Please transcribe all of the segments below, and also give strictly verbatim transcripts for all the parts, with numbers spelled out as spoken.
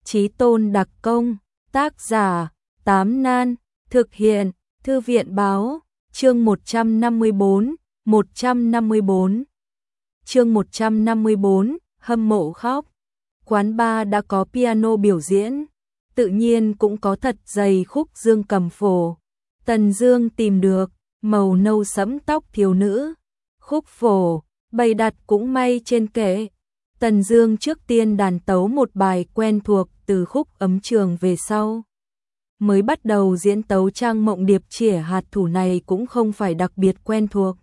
Chí tôn đặc công, tác giả, Tám Nan, thực hiện, Thư viện báo, chương một trăm năm mươi bốn, một trăm năm mươi bốn. Chương một trăm năm mươi bốn, hâm mộ khóc. Quán bar đã có piano biểu diễn, tự nhiên cũng có thật dày khúc dương cầm phổ. Tần Dương tìm được màu nâu sẫm tóc thiếu nữ, khúc phổ bày đặt cũng may trên kệ. Tần Dương trước tiên đàn tấu một bài quen thuộc từ khúc Ấm Trường về sau. Mới bắt đầu diễn tấu Trang Mộng Điệp chĩa hạt thủ này cũng không phải đặc biệt quen thuộc.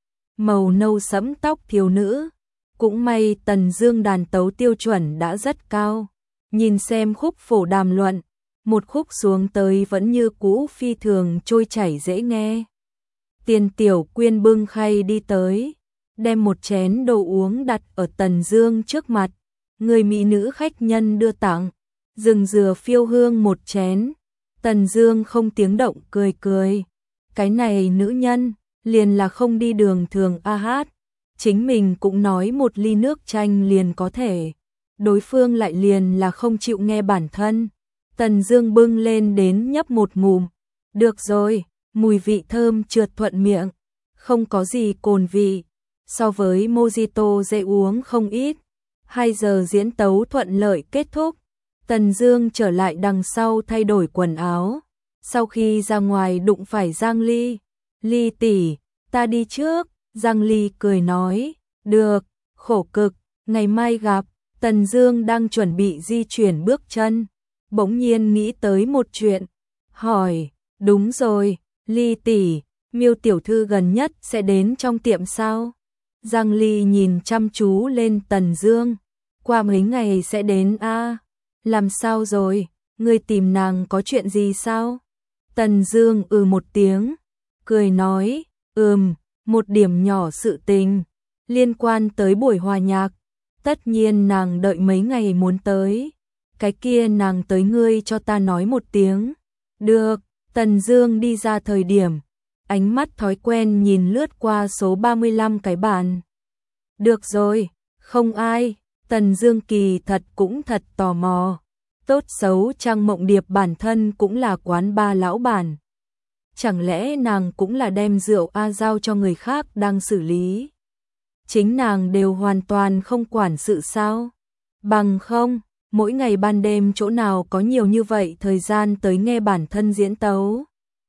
Màu nâu sẫm tóc thiếu nữ, cũng may Tần Dương đàn tấu tiêu chuẩn đã rất cao. Nhìn xem khúc phổ đàm luận, một khúc xuống tới vẫn như cũ phi thường trôi chảy dễ nghe. Tiền Tiểu Quyên bưng khay đi tới, đem một chén đồ uống đặt ở Tần Dương trước mặt. Người mỹ nữ khách nhân đưa tặng, rừng dừa phiêu hương một chén. Tần Dương không tiếng động cười cười. Cái này nữ nhân, liền là không đi đường thường a hát. Chính mình cũng nói một ly nước chanh liền có thể. Đối phương lại liền là không chịu nghe bản thân. Tần Dương bưng lên đến nhấp một ngụm. Được rồi, mùi vị thơm trượt thuận miệng, không có gì cồn vị. So với mojito dễ uống không ít. Hai giờ diễn tấu thuận lợi kết thúc. Tần Dương trở lại đằng sau thay đổi quần áo. Sau khi ra ngoài đụng phải Giang Ly. Ly tỷ, ta đi trước. Giang Ly cười nói, được, khổ cực, ngày mai gặp. Tần Dương đang chuẩn bị di chuyển bước chân, bỗng nhiên nghĩ tới một chuyện, hỏi, đúng rồi, Ly tỷ, Miêu tiểu thư gần nhất sẽ đến trong tiệm sao? Giang Ly nhìn chăm chú lên Tần Dương, qua mấy ngày sẽ đến a. À, làm sao rồi, ngươi tìm nàng có chuyện gì sao? Tần Dương ừ một tiếng, cười nói, ừm, một điểm nhỏ sự tình, liên quan tới buổi hòa nhạc. Tất nhiên nàng đợi mấy ngày muốn tới. Cái kia nàng tới ngươi cho ta nói một tiếng. Được, Tần Dương đi ra thời điểm, ánh mắt thói quen nhìn lướt qua số ba mươi lăm cái bàn. Được rồi, không ai. Tần Dương kỳ thật cũng thật tò mò. Tốt xấu Trang Mộng Điệp bản thân cũng là quán ba lão bản. Chẳng lẽ nàng cũng là đem rượu a giao cho người khác đang xử lý? Chính nàng đều hoàn toàn không quản sự sao? Bằng không, mỗi ngày ban đêm chỗ nào có nhiều như vậy thời gian tới nghe bản thân diễn tấu.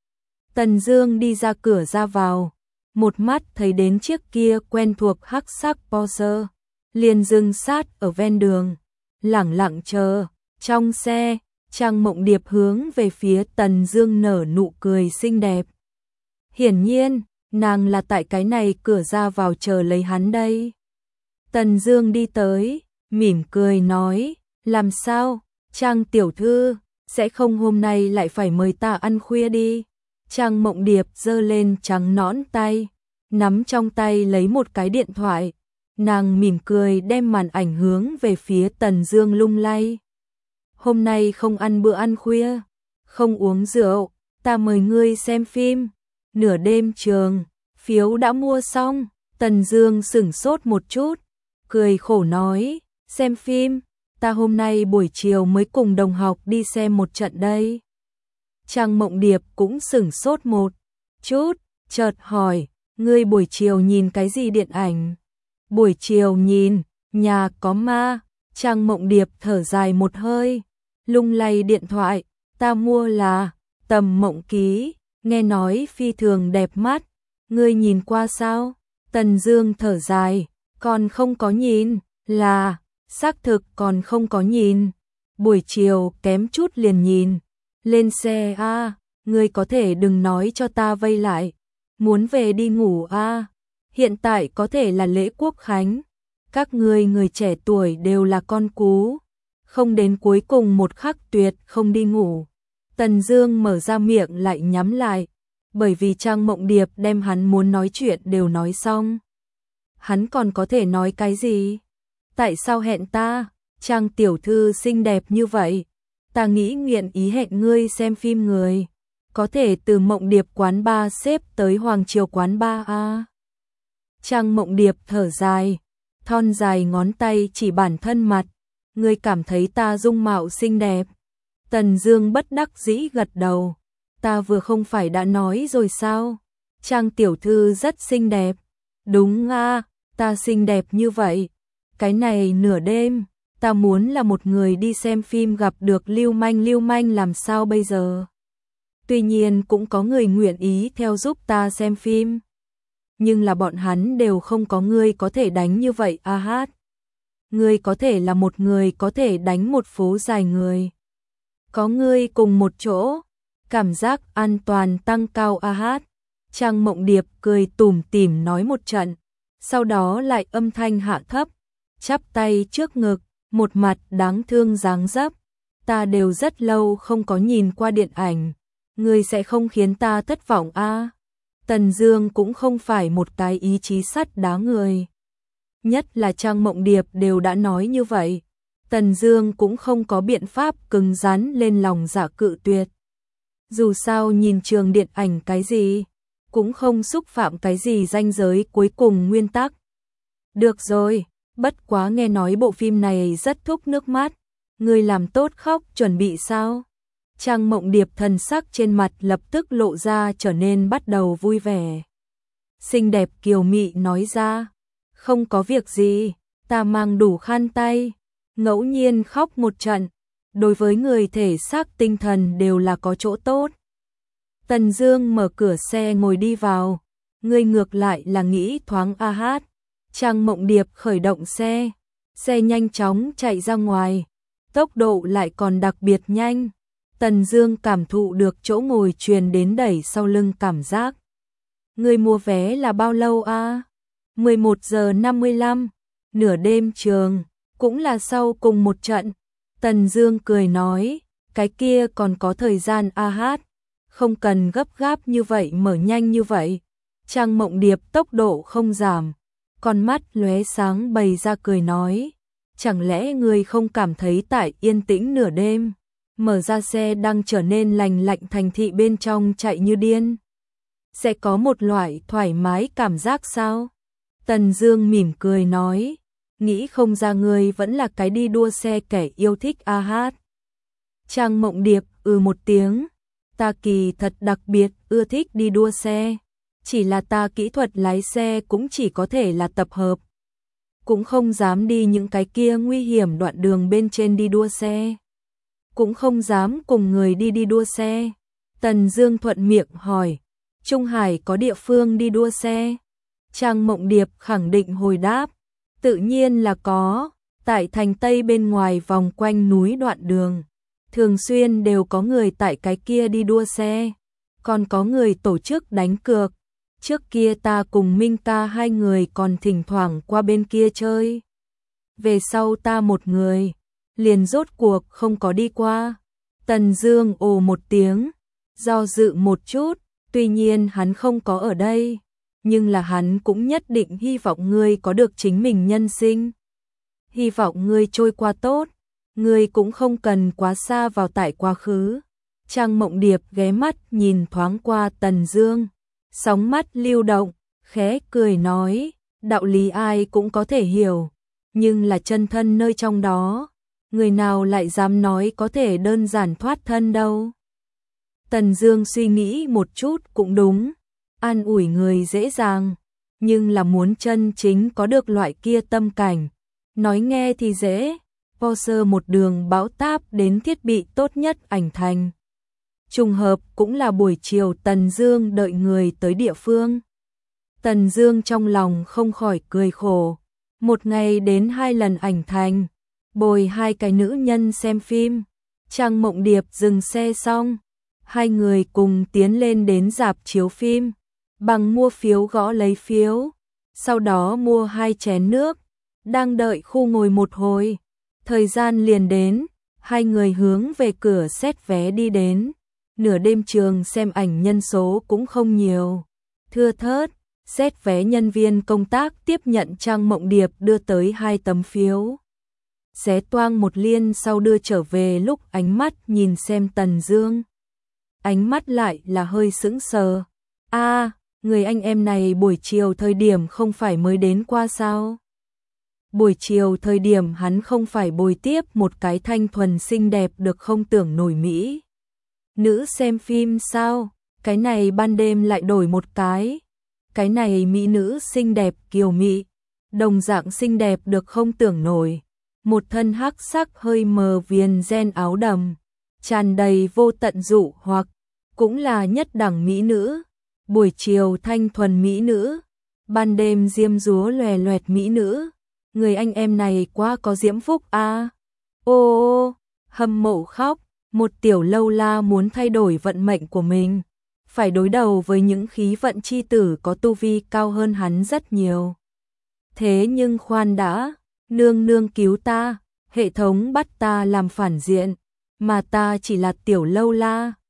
Tần Dương đi ra cửa ra vào, một mắt thấy đến chiếc kia quen thuộc hắc sắc Porsche, liền dừng sát ở ven đường, lẳng lặng chờ. Trong xe, Trang Mộng Điệp hướng về phía Tần Dương nở nụ cười xinh đẹp. Hiển nhiên, nàng là tại cái này cửa ra vào chờ lấy hắn đây. Tần Dương đi tới, mỉm cười nói, làm sao, Trang tiểu thư, sẽ không hôm nay lại phải mời ta ăn khuya đi. Trang Mộng Điệp giơ lên trắng nõn tay, nắm trong tay lấy một cái điện thoại. Nàng mỉm cười đem màn ảnh hướng về phía Tần Dương lung lay. Hôm nay không ăn bữa ăn khuya, không uống rượu, ta mời ngươi xem phim. Nửa đêm trường, phiếu đã mua xong. Tần Dương sững sốt một chút, cười khổ nói, xem phim, ta hôm nay buổi chiều mới cùng đồng học đi xem một trận đây. Trang Mộng Điệp cũng sững sốt một chút, chợt hỏi, ngươi buổi chiều nhìn cái gì điện ảnh? Buổi chiều nhìn, Nhà có ma. Trang Mộng Điệp thở dài một hơi, lung lay điện thoại, ta mua là Tầm Mộng Ký, nghe nói phi thường đẹp mắt, ngươi nhìn qua sao? Tần Dương thở dài, còn không có nhìn, là, xác thực còn không có nhìn, buổi chiều kém chút liền nhìn, lên xe a, à, ngươi có thể đừng nói cho ta vây lại, muốn về đi ngủ a, à. Hiện tại có thể là lễ Quốc khánh, các ngươi người trẻ tuổi đều là con cú, không đến cuối cùng một khắc tuyệt không đi ngủ. Tần Dương mở ra miệng lại nhắm lại, bởi vì Trang Mộng Điệp đem hắn muốn nói chuyện đều nói xong. Hắn còn có thể nói cái gì? Tại sao hẹn ta? Trang tiểu thư xinh đẹp như vậy, ta nghĩ nguyện ý hẹn ngươi xem phim người, có thể từ Mộng Điệp quán ba xếp tới Hoàng Triều quán ba a. Trang Mộng Điệp thở dài, thon dài ngón tay chỉ bản thân mặt, Ngươi cảm thấy ta dung mạo xinh đẹp? Tần Dương bất đắc dĩ gật đầu. Ta vừa không phải đã nói rồi sao? Trang tiểu thư rất xinh đẹp. Đúng a, ta xinh đẹp như vậy. Cái này nửa đêm, ta muốn là một người đi xem phim gặp được lưu manh lưu manh làm sao bây giờ? Tuy nhiên cũng có người nguyện ý theo giúp ta xem phim. Nhưng là bọn hắn đều không có ngươi có thể đánh như vậy a hát. Ngươi có thể là một người có thể đánh một phố dài người. Có ngươi cùng một chỗ, cảm giác an toàn tăng cao a hát. Trang Mộng Điệp cười tủm tỉm nói một trận, sau đó lại âm thanh hạ thấp, chắp tay trước ngực, một mặt đáng thương dáng dấp. Ta đều rất lâu không có nhìn qua điện ảnh, ngươi sẽ không khiến ta thất vọng a. Tần Dương cũng không phải một cái ý chí sắt đá người. Nhất là Trang Mộng Điệp đều đã nói như vậy, Tần Dương cũng không có biện pháp cứng rắn lên lòng dạ cự tuyệt. Dù sao nhìn trường điện ảnh cái gì, cũng không xúc phạm cái gì ranh giới cuối cùng nguyên tắc. Được rồi, bất quá nghe nói bộ phim này rất thúc nước mắt, ngươi làm tốt khóc chuẩn bị sao? Trang Mộng Điệp thần sắc trên mặt lập tức lộ ra trở nên bắt đầu vui vẻ. Xinh đẹp kiều mị nói ra, không có việc gì, ta mang đủ khăn tay, ngẫu nhiên khóc một trận, đối với người thể xác tinh thần đều là có chỗ tốt. Tần Dương mở cửa xe ngồi đi vào, ngươi ngược lại là nghĩ thoáng a hát. Trang Mộng Điệp khởi động xe, xe nhanh chóng chạy ra ngoài, tốc độ lại còn đặc biệt nhanh. Tần Dương cảm thụ được chỗ ngồi truyền đến đẩy sau lưng cảm giác. Ngươi mua vé là bao lâu a? mười một giờ năm mươi lăm, nửa đêm trường, cũng là sau cùng một trận. Tần Dương cười nói, cái kia còn có thời gian a hát, không cần gấp gáp như vậy mở nhanh như vậy. Trang Mộng Điệp tốc độ không giảm, con mắt lóe sáng bày ra cười nói, chẳng lẽ ngươi không cảm thấy tại yên tĩnh nửa đêm, mở ra xe đang trở nên lành lạnh thành thị bên trong chạy như điên, sẽ có một loại thoải mái cảm giác sao? Tần Dương mỉm cười nói, nghĩ không ra ngươi vẫn là cái đi đua xe kẻ yêu thích a hát. Trang Mộng Điệp ừ một tiếng, ta kỳ thật đặc biệt ưa thích đi đua xe, chỉ là ta kỹ thuật lái xe cũng chỉ có thể là tập hợp, cũng không dám đi những cái kia nguy hiểm đoạn đường bên trên đi đua xe, cũng không dám cùng người đi đi đua xe. Tần Dương thuận miệng hỏi, Trung Hải có địa phương đi đua xe? Trang Mộng Điệp khẳng định hồi đáp, tự nhiên là có, tại thành Tây bên ngoài vòng quanh núi đoạn đường, thường xuyên đều có người tại cái kia đi đua xe, còn có người tổ chức đánh cược. Trước kia ta cùng Minh ca hai người còn thỉnh thoảng qua bên kia chơi. Về sau ta một người, liền rốt cuộc không có đi qua. Tần Dương ồ một tiếng, do dự một chút, tuy nhiên hắn không có ở đây, nhưng là hắn cũng nhất định hy vọng ngươi có được chính mình nhân sinh. Hy vọng ngươi trôi qua tốt, ngươi cũng không cần quá xa vào tại quá khứ. Trang Mộng Điệp ghé mắt nhìn thoáng qua Tần Dương, sóng mắt lưu động, khẽ cười nói, đạo lý ai cũng có thể hiểu, nhưng là chân thân nơi trong đó, người nào lại dám nói có thể đơn giản thoát thân đâu. Tần Dương suy nghĩ một chút cũng đúng, an ủi người dễ dàng, nhưng là muốn chân chính có được loại kia tâm cảnh, nói nghe thì dễ, Porsche một đường bão táp đến thiết bị tốt nhất ảnh thành. Trùng hợp cũng là buổi chiều Tần Dương đợi người tới địa phương. Tần Dương trong lòng không khỏi cười khổ, một ngày đến hai lần ảnh thành, bồi hai cái nữ nhân xem phim. Trang Mộng Điệp dừng xe xong, hai người cùng tiến lên đến rạp chiếu phim, bằng mua phiếu gõ lấy phiếu, sau đó mua hai chén nước, đang đợi khu ngồi một hồi, thời gian liền đến, hai người hướng về cửa xét vé đi đến. Nửa đêm trường xem ảnh nhân số cũng không nhiều, thưa thớt, xét vé nhân viên công tác tiếp nhận Trang Mộng Điệp đưa tới hai tấm phiếu. Xé toang một liên sau đưa trở về, lúc ánh mắt nhìn xem Tần Dương, ánh mắt lại là hơi sững sờ. A, người anh em này buổi chiều thời điểm không phải mới đến qua sao? Buổi chiều thời điểm hắn không phải bồi tiếp một cái thanh thuần xinh đẹp được không tưởng nổi mỹ nữ xem phim sao, cái này ban đêm lại đổi một cái. Cái này mỹ nữ xinh đẹp kiều mị, đồng dạng xinh đẹp được không tưởng nổi. Một thân hắc sắc hơi mờ viền ren áo đầm, tràn đầy vô tận dụ hoặc, cũng là nhất đẳng mỹ nữ. Buổi chiều thanh thuần mỹ nữ, ban đêm diêm dúa lòe loẹt mỹ nữ. Người anh em này quá có diễm phúc a. À. Ô ô, hâm mộ khóc, một tiểu lâu la muốn thay đổi vận mệnh của mình, phải đối đầu với những khí vận chi tử có tu vi cao hơn hắn rất nhiều. Thế nhưng khoan đã, nương nương cứu ta, hệ thống bắt ta làm phản diện, mà ta chỉ là tiểu lâu la.